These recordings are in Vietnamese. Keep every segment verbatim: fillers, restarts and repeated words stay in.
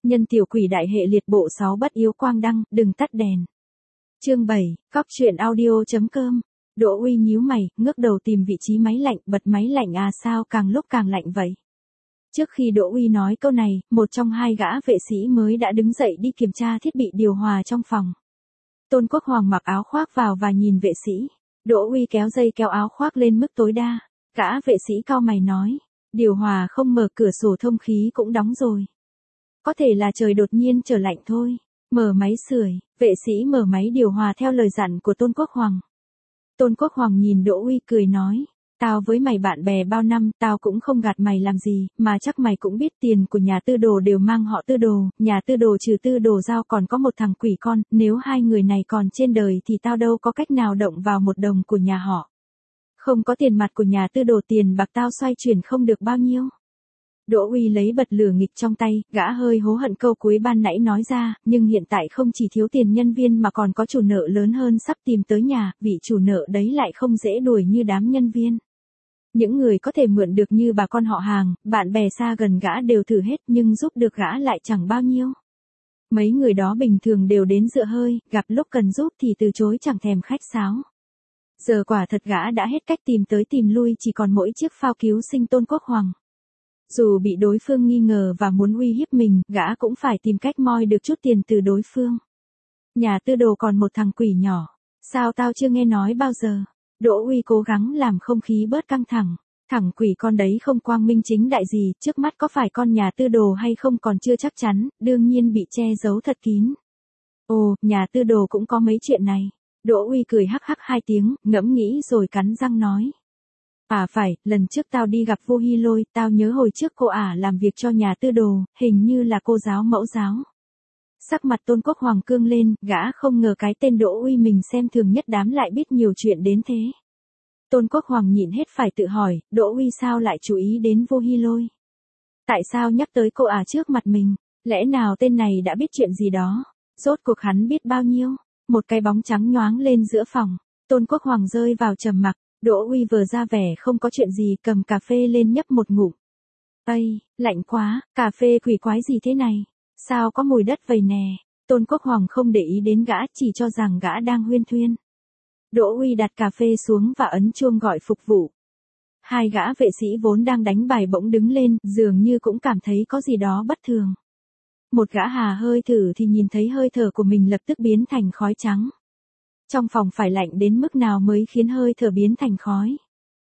Nhân tiểu quỷ đại hệ liệt bộ sáu bất yếu quang đăng, đừng tắt đèn. Chương bảy, cóc truyện audio.com. Đỗ Uy nhíu mày, ngước đầu tìm vị trí máy lạnh, bật máy lạnh à sao càng lúc càng lạnh vậy. Trước khi Đỗ Uy nói câu này, một trong hai gã vệ sĩ mới đã đứng dậy đi kiểm tra thiết bị điều hòa trong phòng. Tôn Quốc Hoàng mặc áo khoác vào và nhìn vệ sĩ. Đỗ Uy kéo dây kéo áo khoác lên mức tối đa. Gã vệ sĩ cau mày nói, điều hòa không mở, cửa sổ thông khí cũng đóng rồi. Có thể là trời đột nhiên trở lạnh thôi. Mở máy sưởi, vệ sĩ mở máy điều hòa theo lời dặn của Tôn Quốc Hoàng. Tôn Quốc Hoàng nhìn Đỗ Uy cười nói, tao với mày bạn bè bao năm, tao cũng không gạt mày làm gì, mà chắc mày cũng biết tiền của nhà Tư Đồ đều mang họ Tư Đồ, nhà Tư Đồ trừ Tư Đồ Giao còn có một thằng quỷ con, nếu hai người này còn trên đời thì tao đâu có cách nào động vào một đồng của nhà họ. Không có tiền mặt của nhà Tư Đồ, tiền bạc tao xoay chuyển không được bao nhiêu. Đỗ Uy lấy bật lửa nghịch trong tay, gã hơi hối hận câu cuối ban nãy nói ra, nhưng hiện tại không chỉ thiếu tiền nhân viên mà còn có chủ nợ lớn hơn sắp tìm tới nhà, vị chủ nợ đấy lại không dễ đuổi như đám nhân viên. Những người có thể mượn được như bà con họ hàng, bạn bè xa gần gã đều thử hết nhưng giúp được gã lại chẳng bao nhiêu. Mấy người đó bình thường đều đến dựa hơi, gặp lúc cần giúp thì từ chối chẳng thèm khách sáo. Giờ quả thật gã đã hết cách tìm tới tìm lui, chỉ còn mỗi chiếc phao cứu sinh Tôn Quốc Hoàng. Dù bị đối phương nghi ngờ và muốn uy hiếp mình, gã cũng phải tìm cách moi được chút tiền từ đối phương. Nhà Tư Đồ còn một thằng quỷ nhỏ. Sao tao chưa nghe nói bao giờ? Đỗ Uy cố gắng làm không khí bớt căng thẳng. Thằng quỷ con đấy không quang minh chính đại gì, trước mắt có phải con nhà Tư Đồ hay không còn chưa chắc chắn, đương nhiên bị che giấu thật kín. Ồ, nhà Tư Đồ cũng có mấy chuyện này. Đỗ Uy cười hắc hắc hai tiếng, ngẫm nghĩ rồi cắn răng nói. À phải, lần trước tao đi gặp Vô Hi Lôi, tao nhớ hồi trước cô ả làm việc cho nhà Tư Đồ, hình như là cô giáo mẫu giáo. Sắc mặt Tôn Quốc Hoàng cương lên, gã không ngờ cái tên Đỗ Uy mình xem thường nhất đám lại biết nhiều chuyện đến thế. Tôn Quốc Hoàng nhịn hết phải tự hỏi, Đỗ Uy sao lại chú ý đến Vô Hi Lôi? Tại sao nhắc tới cô ả trước mặt mình? Lẽ nào tên này đã biết chuyện gì đó? Rốt cuộc hắn biết bao nhiêu? Một cái bóng trắng nhoáng lên giữa phòng. Tôn Quốc Hoàng rơi vào trầm mặc. Đỗ Uy vừa ra vẻ không có chuyện gì, cầm cà phê lên nhấp một ngụm. Ây, lạnh quá, cà phê quỷ quái gì thế này? Sao có mùi đất vậy nè? Tôn Quốc Hoàng không để ý đến gã, chỉ cho rằng gã đang huyên thuyên. Đỗ Uy đặt cà phê xuống và ấn chuông gọi phục vụ. Hai gã vệ sĩ vốn đang đánh bài bỗng đứng lên, dường như cũng cảm thấy có gì đó bất thường. Một gã hà hơi thử thì nhìn thấy hơi thở của mình lập tức biến thành khói trắng. Trong phòng phải lạnh đến mức nào mới khiến hơi thở biến thành khói.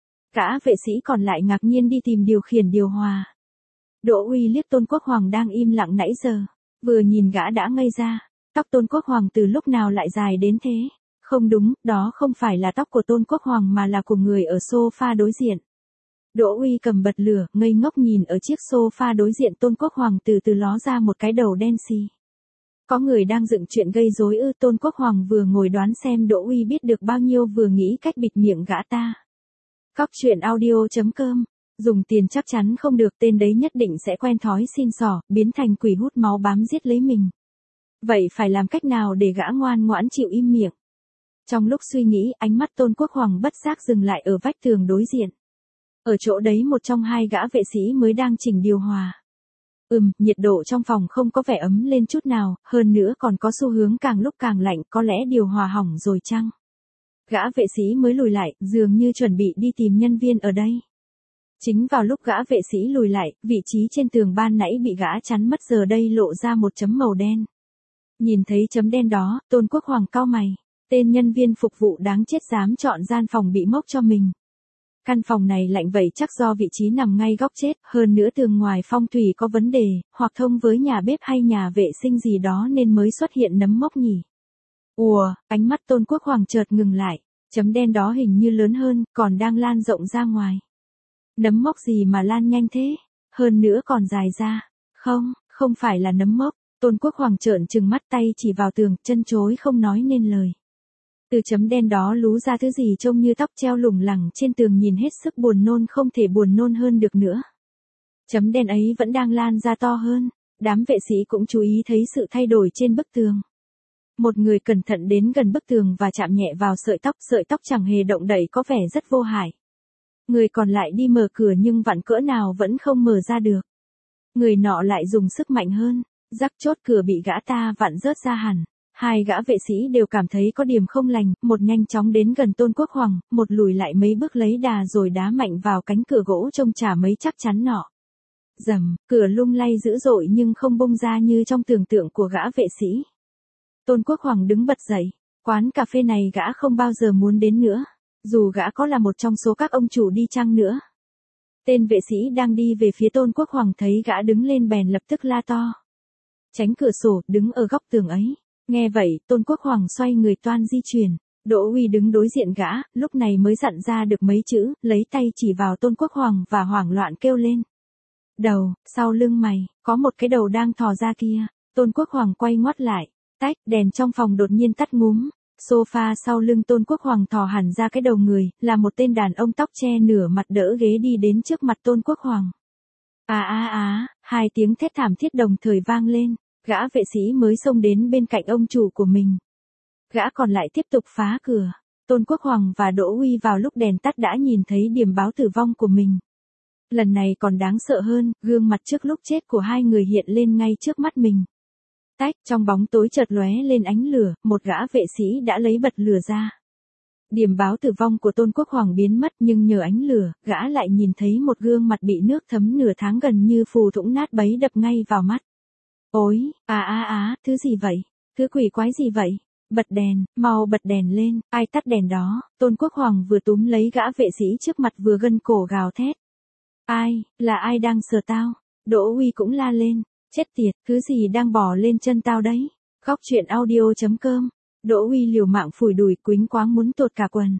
Gã vệ sĩ còn lại ngạc nhiên đi tìm điều khiển điều hòa. Đỗ Uy liếc Tôn Quốc Hoàng đang im lặng nãy giờ. Vừa nhìn gã đã ngây ra. Tóc Tôn Quốc Hoàng từ lúc nào lại dài đến thế? Không đúng, đó không phải là tóc của Tôn Quốc Hoàng mà là của người ở sofa đối diện. Đỗ Uy cầm bật lửa, ngây ngốc nhìn ở chiếc sofa đối diện. Tôn Quốc Hoàng từ từ ló ra một cái đầu đen xì. Có người đang dựng chuyện gây rối ư? Tôn Quốc Hoàng vừa ngồi đoán xem Đỗ Uy biết được bao nhiêu vừa nghĩ cách bịt miệng gã ta. Cóc truyện audio.com. Dùng tiền chắc chắn không được, tên đấy nhất định sẽ quen thói xin xỏ, biến thành quỷ hút máu bám giết lấy mình. Vậy phải làm cách nào để gã ngoan ngoãn chịu im miệng? Trong lúc suy nghĩ, ánh mắt Tôn Quốc Hoàng bất giác dừng lại ở vách tường đối diện. Ở chỗ đấy một trong hai gã vệ sĩ mới đang chỉnh điều hòa. Ừm, nhiệt độ trong phòng không có vẻ ấm lên chút nào, hơn nữa còn có xu hướng càng lúc càng lạnh, có lẽ điều hòa hỏng rồi chăng? Gã vệ sĩ mới lùi lại, dường như chuẩn bị đi tìm nhân viên ở đây. Chính vào lúc gã vệ sĩ lùi lại, vị trí trên tường ban nãy bị gã chắn mất giờ đây lộ ra một chấm màu đen. Nhìn thấy chấm đen đó, Tôn Quốc Hoàng cau mày. Tên nhân viên phục vụ đáng chết dám chọn gian phòng bị mốc cho mình. Căn phòng này lạnh vậy chắc do vị trí nằm ngay góc chết, hơn nữa tường ngoài phong thủy có vấn đề, hoặc thông với nhà bếp hay nhà vệ sinh gì đó nên mới xuất hiện nấm mốc nhỉ. Ùa, ánh mắt Tôn Quốc Hoàng chợt ngừng lại, chấm đen đó hình như lớn hơn, còn đang lan rộng ra ngoài. Nấm mốc gì mà lan nhanh thế, hơn nữa còn dài ra. Không, không phải là nấm mốc. Tôn Quốc Hoàng trợn trừng mắt, tay chỉ vào tường, chân chối không nói nên lời. Từ chấm đen đó lú ra thứ gì trông như tóc treo lủng lẳng trên tường, nhìn hết sức buồn nôn, không thể buồn nôn hơn được nữa. Chấm đen ấy vẫn đang lan ra to hơn, đám vệ sĩ cũng chú ý thấy sự thay đổi trên bức tường. Một người cẩn thận đến gần bức tường và chạm nhẹ vào sợi tóc, sợi tóc chẳng hề động đậy có vẻ rất vô hại. Người còn lại đi mở cửa nhưng vặn cỡ nào vẫn không mở ra được. Người nọ lại dùng sức mạnh hơn, Rắc chốt cửa bị gã ta vặn rớt ra hẳn. Hai gã vệ sĩ đều cảm thấy có điểm không lành, một nhanh chóng đến gần Tôn Quốc Hoàng, một lùi lại mấy bước lấy đà rồi đá mạnh vào cánh cửa gỗ trông chả mấy chắc chắn nọ. Rầm, cửa lung lay dữ dội nhưng không bung ra như trong tưởng tượng của gã vệ sĩ. Tôn Quốc Hoàng đứng bật dậy, quán cà phê này gã không bao giờ muốn đến nữa, dù gã có là một trong số các ông chủ đi chăng nữa. Tên vệ sĩ đang đi về phía Tôn Quốc Hoàng thấy gã đứng lên bèn lập tức la to. Tránh cửa sổ, đứng ở góc tường ấy. Nghe vậy, Tôn Quốc Hoàng xoay người toan di chuyển. Đỗ Uy đứng đối diện gã, lúc này mới dặn ra được mấy chữ, lấy tay chỉ vào Tôn Quốc Hoàng và hoảng loạn kêu lên. Đầu, sau lưng mày, có một cái đầu đang thò ra kia. Tôn Quốc Hoàng quay ngoắt lại, tách, đèn trong phòng đột nhiên tắt ngúm. Sofa sau lưng Tôn Quốc Hoàng thò hẳn ra cái đầu người, là một tên đàn ông tóc che nửa mặt đỡ ghế đi đến trước mặt Tôn Quốc Hoàng. À á á, hai tiếng thét thảm thiết đồng thời vang lên, gã vệ sĩ mới xông đến bên cạnh ông chủ của mình. Gã còn lại tiếp tục phá cửa. Tôn Quốc Hoàng và Đỗ Uy vào lúc đèn tắt đã nhìn thấy điểm báo tử vong của mình. Lần này còn đáng sợ hơn, gương mặt trước lúc chết của hai người hiện lên ngay trước mắt mình. Tách, trong bóng tối chợt lóe lên ánh lửa, một gã vệ sĩ đã lấy bật lửa ra. Điểm báo tử vong của Tôn Quốc Hoàng biến mất nhưng nhờ ánh lửa, gã lại nhìn thấy một gương mặt bị nước thấm nửa tháng gần như phù thủng nát bấy đập ngay vào mắt. Ôi, à á á, thứ gì vậy? Thứ quỷ quái gì vậy? Bật đèn, mau bật đèn lên, ai tắt đèn đó? Tôn Quốc Hoàng vừa túm lấy gã vệ sĩ trước mặt vừa gân cổ gào thét. Ai, là ai đang sờ tao? Đỗ Uy cũng la lên. Chết tiệt, thứ gì đang bò lên chân tao đấy? Góc truyện audio chấm com. Đỗ Uy liều mạng phủi đùi quýnh quáng muốn tột cả quần.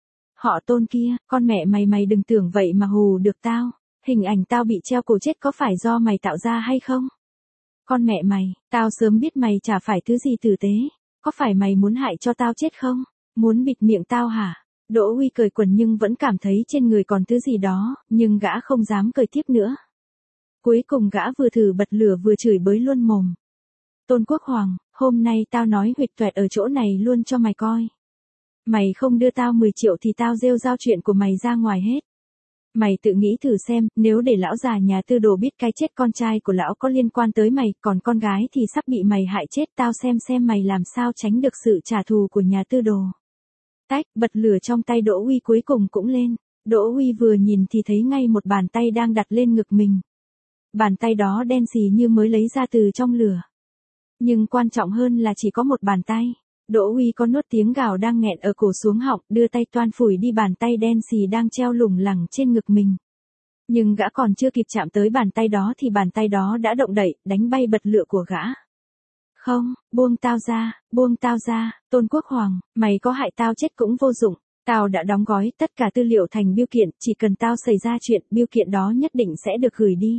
Họ Tôn kia, con mẹ mày mày đừng tưởng vậy mà hù được tao. Hình ảnh tao bị treo cổ chết có phải do mày tạo ra hay không? Con mẹ mày, tao sớm biết mày chả phải thứ gì tử tế. Có phải mày muốn hại cho tao chết không? Muốn bịt miệng tao hả? Đỗ Uy cười quần nhưng vẫn cảm thấy trên người còn thứ gì đó, nhưng gã không dám cười tiếp nữa. Cuối cùng gã vừa thử bật lửa vừa chửi bới luôn mồm. Tôn Quốc Hoàng, hôm nay tao nói huỵch toẹt ở chỗ này luôn cho mày coi. Mày không đưa tao mười triệu thì tao rêu rao chuyện của mày ra ngoài hết. Mày tự nghĩ thử xem, nếu để lão già nhà Tư Đồ biết cái chết con trai của lão có liên quan tới mày, còn con gái thì sắp bị mày hại chết, tao xem xem mày làm sao tránh được sự trả thù của nhà Tư Đồ. Tách, bật lửa trong tay Đỗ Uy cuối cùng cũng lên. Đỗ Uy vừa nhìn thì thấy ngay một bàn tay đang đặt lên ngực mình. Bàn tay đó đen xì như mới lấy ra từ trong lửa. Nhưng quan trọng hơn là chỉ có một bàn tay. Đỗ Uy có nuốt tiếng gào đang nghẹn ở cổ xuống họng, đưa tay toan phủi đi bàn tay đen xì đang treo lủng lẳng trên ngực mình. Nhưng gã còn chưa kịp chạm tới bàn tay đó thì bàn tay đó đã động đậy, đánh bay bật lửa của gã. Không, buông tao ra, buông tao ra, Tôn Quốc Hoàng, mày có hại tao chết cũng vô dụng. Tao đã đóng gói tất cả tư liệu thành biêu kiện, chỉ cần tao xảy ra chuyện, biêu kiện đó nhất định sẽ được gửi đi.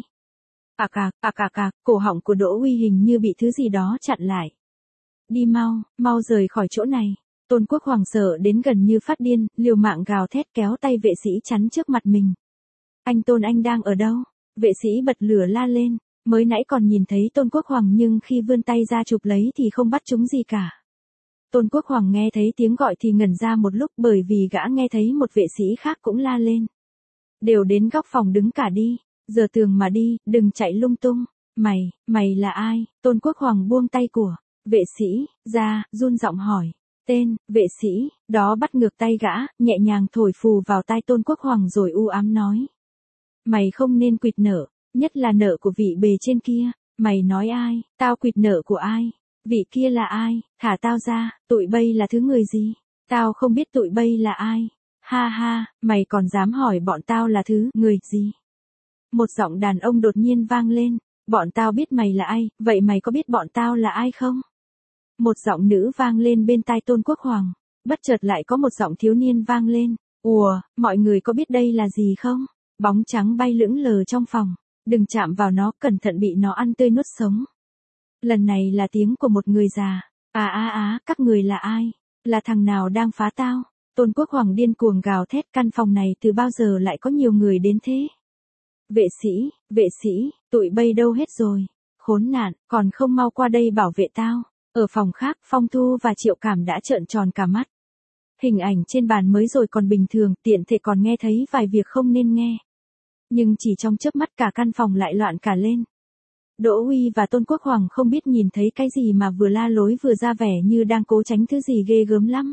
À cạc, à cạc cạc, cổ họng của Đỗ Uy hình như bị thứ gì đó chặn lại. Đi mau, mau rời khỏi chỗ này. Tôn Quốc Hoàng sợ đến gần như phát điên, liều mạng gào thét kéo tay vệ sĩ chắn trước mặt mình. Anh Tôn anh đang ở đâu? Vệ sĩ bật lửa la lên, mới nãy còn nhìn thấy Tôn Quốc Hoàng nhưng khi vươn tay ra chụp lấy thì không bắt chúng gì cả. Tôn Quốc Hoàng nghe thấy tiếng gọi thì ngẩn ra một lúc bởi vì gã nghe thấy một vệ sĩ khác cũng la lên. Đều đến góc phòng đứng cả đi. Giờ tường mà đi, đừng chạy lung tung. Mày, mày là ai? Tôn Quốc Hoàng buông tay của vệ sĩ ra, run giọng hỏi. Tên, vệ sĩ, đó bắt ngược tay gã, nhẹ nhàng thổi phù vào tai Tôn Quốc Hoàng rồi u ám nói. Mày không nên quỵt nợ, nhất là nợ của vị bề trên kia. Mày nói ai? Tao quỵt nợ của ai? Vị kia là ai? Thả tao ra, tụi bây là thứ người gì? Tao không biết tụi bây là ai. Ha ha, mày còn dám hỏi bọn tao là thứ người gì? Một giọng đàn ông đột nhiên vang lên, bọn tao biết mày là ai, vậy mày có biết bọn tao là ai không? Một giọng nữ vang lên bên tai Tôn Quốc Hoàng, bất chợt lại có một giọng thiếu niên vang lên, ùa, mọi người có biết đây là gì không? Bóng trắng bay lững lờ trong phòng, đừng chạm vào nó, cẩn thận bị nó ăn tươi nuốt sống. Lần này là tiếng của một người già, à á á, các người là ai? Là thằng nào đang phá tao? Tôn Quốc Hoàng điên cuồng gào thét, căn phòng này từ bao giờ lại có nhiều người đến thế? Vệ sĩ, vệ sĩ, tụi bây đâu hết rồi? Khốn nạn, còn không mau qua đây bảo vệ tao. Ở phòng khác, Phong Thu và Triệu Cảm đã trợn tròn cả mắt. Hình ảnh trên bàn mới rồi còn bình thường, tiện thể còn nghe thấy vài việc không nên nghe. Nhưng chỉ trong chớp mắt cả căn phòng lại loạn cả lên. Đỗ Uy và Tôn Quốc Hoàng không biết nhìn thấy cái gì mà vừa la lối vừa ra vẻ như đang cố tránh thứ gì ghê gớm lắm.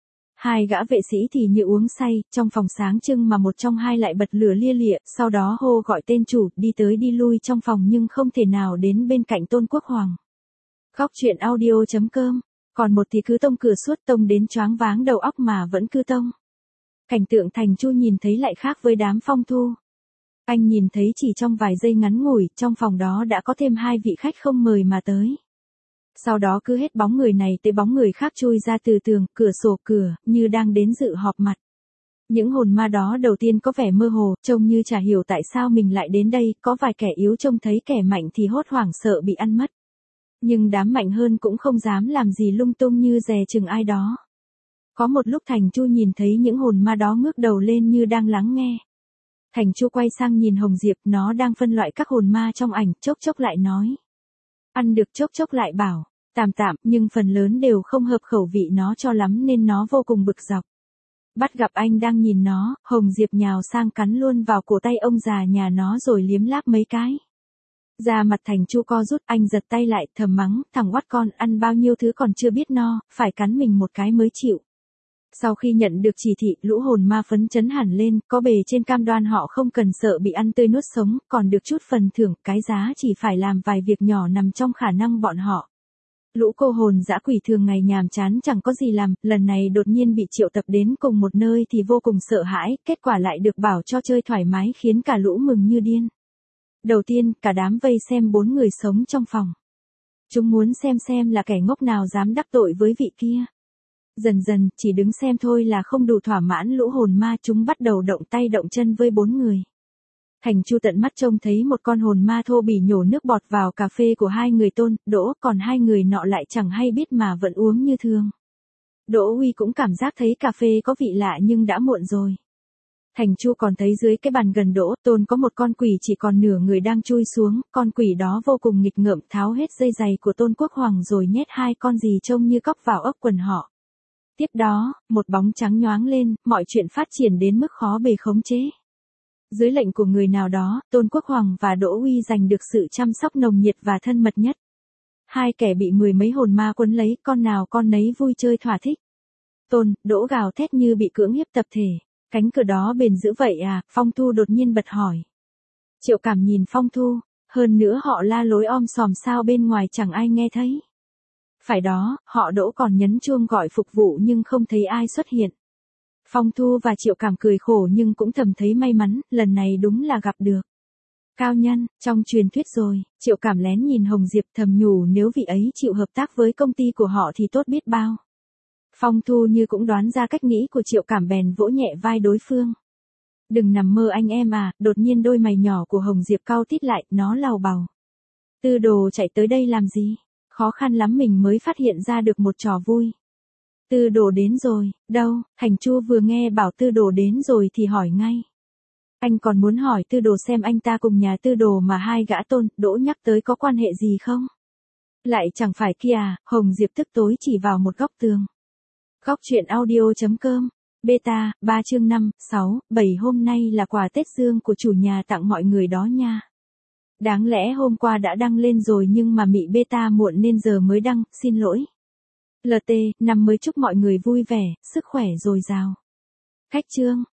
Hai gã vệ sĩ thì như uống say, trong phòng sáng trưng mà một trong hai lại bật lửa lia lịa, sau đó hô gọi tên chủ, đi tới đi lui trong phòng nhưng không thể nào đến bên cạnh Tôn Quốc Hoàng. Góc truyện audio chấm com, còn một thì cứ tông cửa suốt, tông đến choáng váng đầu óc mà vẫn cứ tông. Cảnh tượng Thành Chu nhìn thấy lại khác với đám Phong Thu. Anh nhìn thấy chỉ trong vài giây ngắn ngủi, trong phòng đó đã có thêm hai vị khách không mời mà tới. Sau đó cứ hết bóng người này tới bóng người khác chui ra từ tường, cửa sổ cửa, như đang đến dự họp mặt. Những hồn ma đó đầu tiên có vẻ mơ hồ, trông như chả hiểu tại sao mình lại đến đây, có vài kẻ yếu trông thấy kẻ mạnh thì hốt hoảng sợ bị ăn mất. Nhưng đám mạnh hơn cũng không dám làm gì lung tung như dè chừng ai đó. Có một lúc Thành Chu nhìn thấy những hồn ma đó ngước đầu lên như đang lắng nghe. Thành Chu quay sang nhìn Hồng Diệp, nó đang phân loại các hồn ma trong ảnh, chốc chốc lại nói. Ăn được chốc chốc lại bảo, tạm tạm, nhưng phần lớn đều không hợp khẩu vị nó cho lắm nên nó vô cùng bực dọc. Bắt gặp anh đang nhìn nó, Hồng Diệp nhào sang cắn luôn vào cổ tay ông già nhà nó rồi liếm láp mấy cái. Da mặt Thành Chu co rút, anh giật tay lại, thầm mắng, thằng oắt con ăn bao nhiêu thứ còn chưa biết no, phải cắn mình một cái mới chịu. Sau khi nhận được chỉ thị, lũ hồn ma phấn chấn hẳn lên, có bề trên cam đoan họ không cần sợ bị ăn tươi nuốt sống, còn được chút phần thưởng, cái giá chỉ phải làm vài việc nhỏ nằm trong khả năng bọn họ. Lũ cô hồn dã quỷ thường ngày nhàm chán chẳng có gì làm, lần này đột nhiên bị triệu tập đến cùng một nơi thì vô cùng sợ hãi, kết quả lại được bảo cho chơi thoải mái khiến cả lũ mừng như điên. Đầu tiên, cả đám vây xem bốn người sống trong phòng. Chúng muốn xem xem là kẻ ngốc nào dám đắc tội với vị kia. Dần dần, chỉ đứng xem thôi là không đủ thỏa mãn lũ hồn ma, chúng bắt đầu động tay động chân với bốn người. Thành Chu tận mắt trông thấy một con hồn ma thô bỉ nhổ nước bọt vào cà phê của hai người Tôn, Đỗ, còn hai người nọ lại chẳng hay biết mà vẫn uống như thường. Đỗ Uy cũng cảm giác thấy cà phê có vị lạ nhưng đã muộn rồi. Thành Chu còn thấy dưới cái bàn gần Đỗ Tôn có một con quỷ chỉ còn nửa người đang chui xuống, con quỷ đó vô cùng nghịch ngợm tháo hết dây giày của Tôn Quốc Hoàng rồi nhét hai con gì trông như cóc vào ốc quần họ. Tiếp đó, một bóng trắng nhoáng lên, mọi chuyện phát triển đến mức khó bề khống chế. Dưới lệnh của người nào đó, Tôn Quốc Hoàng và Đỗ Uy giành được sự chăm sóc nồng nhiệt và thân mật nhất. Hai kẻ bị mười mấy hồn ma quấn lấy, con nào con nấy vui chơi thỏa thích. Tôn, Đỗ gào thét như bị cưỡng hiếp tập thể. Cánh cửa đó bền dữ vậy à, Phong Thu đột nhiên bật hỏi. Triệu Cảm nhìn Phong Thu, hơn nữa họ la lối om sòm sao bên ngoài chẳng ai nghe thấy. Phải đó, họ Đỗ còn nhấn chuông gọi phục vụ nhưng không thấy ai xuất hiện. Phong Thu và Triệu Cảm cười khổ nhưng cũng thầm thấy may mắn, lần này đúng là gặp được cao nhân, trong truyền thuyết rồi. Triệu Cảm lén nhìn Hồng Diệp thầm nhủ nếu vị ấy chịu hợp tác với công ty của họ thì tốt biết bao. Phong Thu như cũng đoán ra cách nghĩ của Triệu Cảm bèn vỗ nhẹ vai đối phương. Đừng nằm mơ anh em à, đột nhiên đôi mày nhỏ của Hồng Diệp cau tít lại, nó lầu bầu. Tư Đồ chạy tới đây làm gì? Khó khăn lắm mình mới phát hiện ra được một trò vui. Tư Đồ đến rồi, đâu? Thành Chu vừa nghe bảo Tư Đồ đến rồi thì hỏi ngay. Anh còn muốn hỏi Tư Đồ xem anh ta cùng nhà Tư Đồ mà hai gã Tôn, Đỗ nhắc tới có quan hệ gì không? Lại chẳng phải kia à, Hồng Diệp tức tối chỉ vào một góc tường. Góc truyện audio chấm com, beta, ba chương năm, sáu, bảy hôm nay là quà Tết Dương của chủ nhà tặng mọi người đó nha. Đáng lẽ hôm qua đã đăng lên rồi nhưng mà mị beta muộn nên giờ mới đăng, xin lỗi. lờ tê, năm mới chúc mọi người vui vẻ, sức khỏe dồi dào. Khách chương.